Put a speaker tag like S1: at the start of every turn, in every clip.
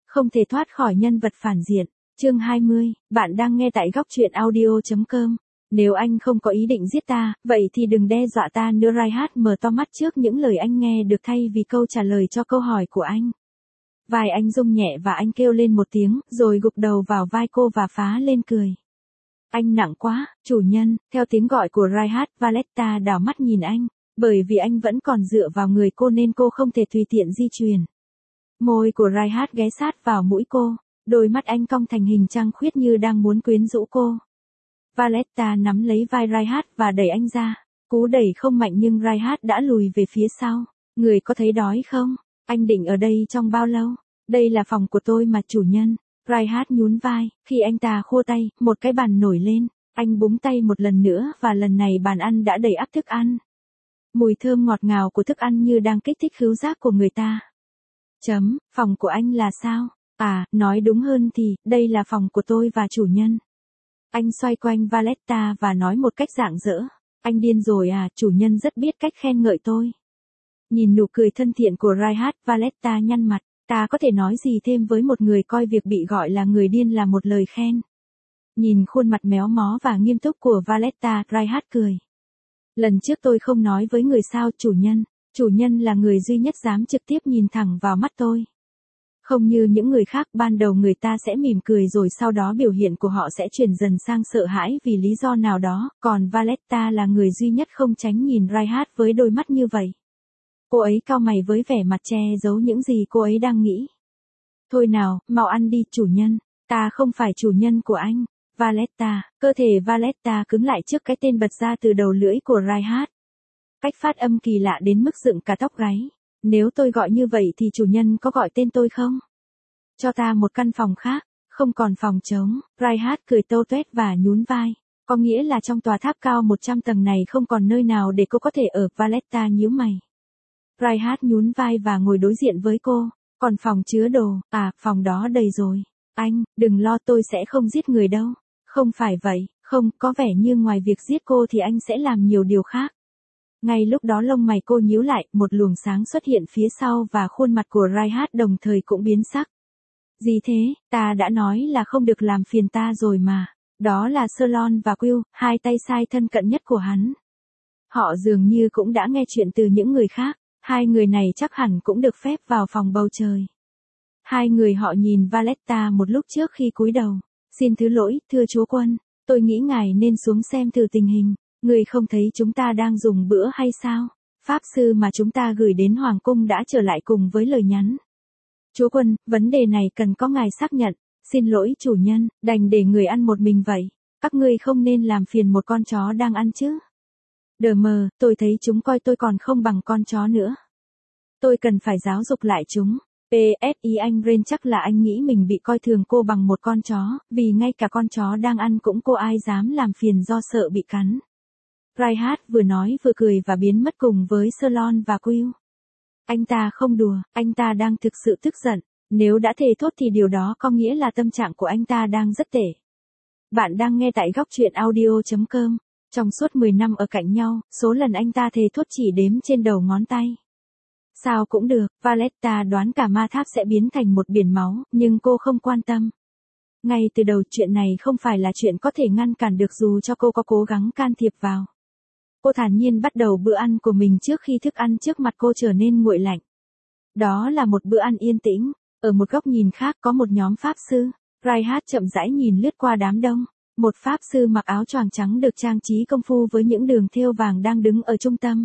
S1: Không thể thoát khỏi nhân vật phản diện. Chương 20, bạn đang nghe tại góc truyện audio.com. Nếu anh không có ý định giết ta, vậy thì đừng đe dọa ta nữa. Reinhardt mở to mắt trước những lời anh nghe được thay vì câu trả lời cho câu hỏi của anh. Vai anh rung nhẹ và anh kêu lên một tiếng, rồi gục đầu vào vai cô và phá lên cười. Anh nặng quá, chủ nhân. Theo tiếng gọi của Reinhardt, Valletta đảo mắt nhìn anh, bởi vì anh vẫn còn dựa vào người cô nên cô không thể tùy tiện di chuyển. Môi của Reinhardt ghé sát vào mũi cô, đôi mắt anh cong thành hình trăng khuyết như đang muốn quyến rũ cô. Valletta nắm lấy vai Reinhardt và đẩy anh ra. Cú đẩy không mạnh nhưng Reinhardt đã lùi về phía sau. Người có thấy đói không? Anh định ở đây trong bao lâu? Đây là phòng của tôi mà chủ nhân. Reinhardt nhún vai, khi anh ta khua tay, một cái bàn nổi lên. Anh búng tay một lần nữa và lần này bàn ăn đã đầy ắp thức ăn. Mùi thơm ngọt ngào của thức ăn như đang kích thích khứu giác của người ta. Phòng của anh là sao? À, nói đúng hơn thì, đây là phòng của tôi và chủ nhân. Anh xoay quanh Valletta và nói một cách rạng rỡ. Anh điên rồi à, chủ nhân rất biết cách khen ngợi tôi. Nhìn nụ cười thân thiện của Reinhardt, Valletta nhăn mặt. Ta có thể nói gì thêm với một người coi việc bị gọi là người điên là một lời khen. Nhìn khuôn mặt méo mó và nghiêm túc của Valletta, Reinhardt cười. Lần trước tôi không nói với người sao chủ nhân là người duy nhất dám trực tiếp nhìn thẳng vào mắt tôi. Không như những người khác, ban đầu người ta sẽ mỉm cười rồi sau đó biểu hiện của họ sẽ chuyển dần sang sợ hãi vì lý do nào đó, còn Valletta là người duy nhất không tránh nhìn Reinhardt với đôi mắt như vậy. Cô ấy cau mày với vẻ mặt che giấu những gì cô ấy đang nghĩ. Thôi nào, mau ăn đi chủ nhân, ta không phải chủ nhân của anh. Valletta, cơ thể Valletta cứng lại trước cái tên bật ra từ đầu lưỡi của Reinhardt. Cách phát âm kỳ lạ đến mức dựng cả tóc gáy. Nếu tôi gọi như vậy thì chủ nhân có gọi tên tôi không? Cho ta một căn phòng khác, không còn phòng trống. Reinhardt cười tâu tuét và nhún vai. Có nghĩa là trong tòa tháp cao 100 tầng này không còn nơi nào để cô có thể ở. Valletta nhíu mày. Reinhardt nhún vai và ngồi đối diện với cô. Còn phòng chứa đồ, à, phòng đó đầy rồi. Anh, đừng lo, tôi sẽ không giết người đâu. Không phải vậy, không, có vẻ như ngoài việc giết cô thì anh sẽ làm nhiều điều khác. Ngay lúc đó lông mày cô nhíu lại, một luồng sáng xuất hiện phía sau và khuôn mặt của Reinhardt đồng thời cũng biến sắc. Gì thế, ta đã nói là không được làm phiền ta rồi mà. Đó là Solon và Quill, hai tay sai thân cận nhất của hắn. Họ dường như cũng đã nghe chuyện từ những người khác, hai người này chắc hẳn cũng được phép vào phòng bầu trời. Hai người họ nhìn Valletta một lúc trước khi cúi đầu. Xin thứ lỗi, thưa chúa quân, tôi nghĩ ngài nên xuống xem thử tình hình. Người không thấy chúng ta đang dùng bữa hay sao? Pháp sư mà chúng ta gửi đến Hoàng cung đã trở lại cùng với lời nhắn. Chúa quân, vấn đề này cần có ngài xác nhận. Xin lỗi chủ nhân, đành để người ăn một mình vậy. Các ngươi không nên làm phiền một con chó đang ăn chứ. Đờ mờ, tôi thấy chúng coi tôi còn không bằng con chó nữa. Tôi cần phải giáo dục lại chúng. PSI anh Ren, chắc là anh nghĩ mình bị coi thường cô bằng một con chó, vì ngay cả con chó đang ăn cũng cô ai dám làm phiền do sợ bị cắn. Reinhardt vừa nói vừa cười và biến mất cùng với Solon và Quill. Anh ta không đùa, anh ta đang thực sự tức giận. Nếu đã thề thốt thì điều đó có nghĩa là tâm trạng của anh ta đang rất tệ. Bạn đang nghe tại góc truyện audio.com. Trong suốt 10 năm ở cạnh nhau, số lần anh ta thề thốt chỉ đếm trên đầu ngón tay. Sao cũng được, Valletta đoán cả ma tháp sẽ biến thành một biển máu, nhưng cô không quan tâm. Ngay từ đầu chuyện này không phải là chuyện có thể ngăn cản được dù cho cô có cố gắng can thiệp vào. Cô thản nhiên bắt đầu bữa ăn của mình trước khi thức ăn trước mặt cô trở nên nguội lạnh. Đó là một bữa ăn yên tĩnh. Ở một góc nhìn khác có một nhóm pháp sư. Reinhardt chậm rãi nhìn lướt qua đám đông. Một pháp sư mặc áo choàng trắng được trang trí công phu với những đường thêu vàng đang đứng ở trung tâm.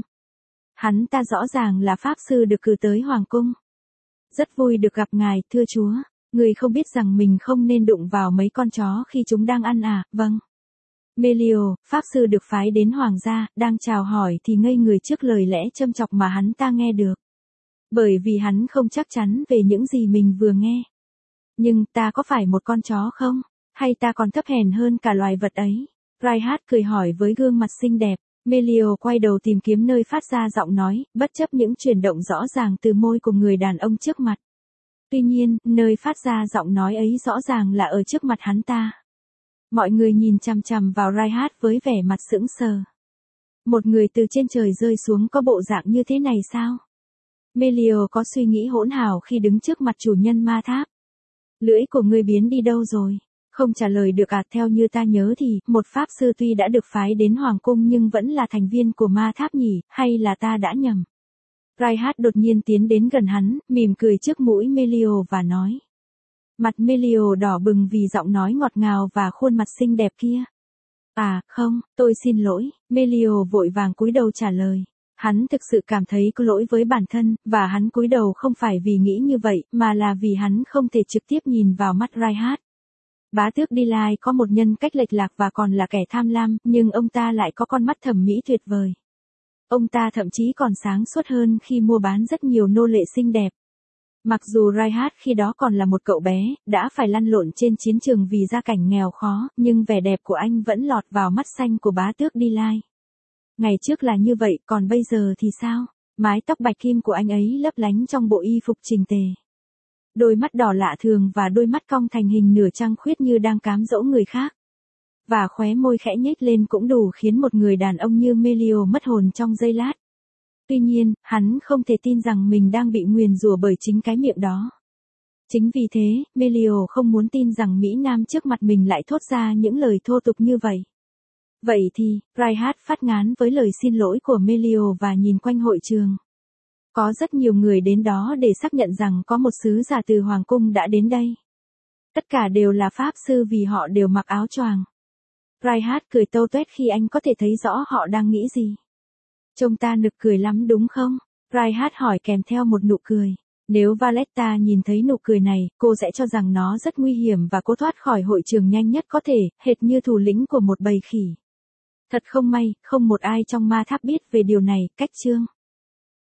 S1: Hắn ta rõ ràng là pháp sư được cử tới hoàng cung. Rất vui được gặp ngài, thưa chúa. Người không biết rằng mình không nên đụng vào mấy con chó khi chúng đang ăn à? Vâng. Melio, pháp sư được phái đến hoàng gia, đang chào hỏi thì ngây người trước lời lẽ châm chọc mà hắn ta nghe được. Bởi vì hắn không chắc chắn về những gì mình vừa nghe. Nhưng ta có phải một con chó không? Hay ta còn thấp hèn hơn cả loài vật ấy? Reinhardt cười hỏi với gương mặt xinh đẹp. Melio quay đầu tìm kiếm nơi phát ra giọng nói, bất chấp những chuyển động rõ ràng từ môi của người đàn ông trước mặt. Tuy nhiên, nơi phát ra giọng nói ấy rõ ràng là ở trước mặt hắn ta. Mọi người nhìn chằm chằm vào Reinhardt với vẻ mặt sững sờ. Một người từ trên trời rơi xuống có bộ dạng như thế này sao? Melio có suy nghĩ hỗn hào khi đứng trước mặt chủ nhân ma tháp. Lưỡi của ngươi biến đi đâu rồi? Không trả lời được à? Theo như ta nhớ thì, một pháp sư tuy đã được phái đến Hoàng cung nhưng vẫn là thành viên của ma tháp nhỉ, hay là ta đã nhầm? Reinhardt đột nhiên tiến đến gần hắn, mỉm cười trước mũi Melio và nói. Mặt Melio đỏ bừng vì giọng nói ngọt ngào và khuôn mặt xinh đẹp kia. À, không, tôi xin lỗi, Melio vội vàng cúi đầu trả lời. Hắn thực sự cảm thấy có lỗi với bản thân, và hắn cúi đầu không phải vì nghĩ như vậy, mà là vì hắn không thể trực tiếp nhìn vào mắt Reinhardt. Bá tước Delay có một nhân cách lệch lạc và còn là kẻ tham lam, nhưng ông ta lại có con mắt thẩm mỹ tuyệt vời. Ông ta thậm chí còn sáng suốt hơn khi mua bán rất nhiều nô lệ xinh đẹp. Mặc dù Reinhardt khi đó còn là một cậu bé, đã phải lăn lộn trên chiến trường vì gia cảnh nghèo khó, nhưng vẻ đẹp của anh vẫn lọt vào mắt xanh của bá tước Delay. Ngày trước là như vậy, còn bây giờ thì sao? Mái tóc bạch kim của anh ấy lấp lánh trong bộ y phục chỉnh tề. Đôi mắt đỏ lạ thường và đôi mắt cong thành hình nửa trăng khuyết như đang cám dỗ người khác. Và khóe môi khẽ nhếch lên cũng đủ khiến một người đàn ông như Melio mất hồn trong giây lát. Tuy nhiên, hắn không thể tin rằng mình đang bị nguyền rủa bởi chính cái miệng đó. Chính vì thế, Melio không muốn tin rằng Mỹ Nam trước mặt mình lại thốt ra những lời thô tục như vậy. Vậy thì, Reinhardt phát ngán với lời xin lỗi của Melio và nhìn quanh hội trường. Có rất nhiều người đến đó để xác nhận rằng có một sứ giả từ Hoàng cung đã đến đây. Tất cả đều là pháp sư vì họ đều mặc áo choàng. Reinhardt cười tâu tuét khi anh có thể thấy rõ họ đang nghĩ gì. Trông ta nực cười lắm đúng không? Reinhardt hỏi kèm theo một nụ cười. Nếu Valletta nhìn thấy nụ cười này, cô sẽ cho rằng nó rất nguy hiểm và cô thoát khỏi hội trường nhanh nhất có thể, hệt như thủ lĩnh của một bầy khỉ. Thật không may, không một ai trong ma tháp biết về điều này, cách chương.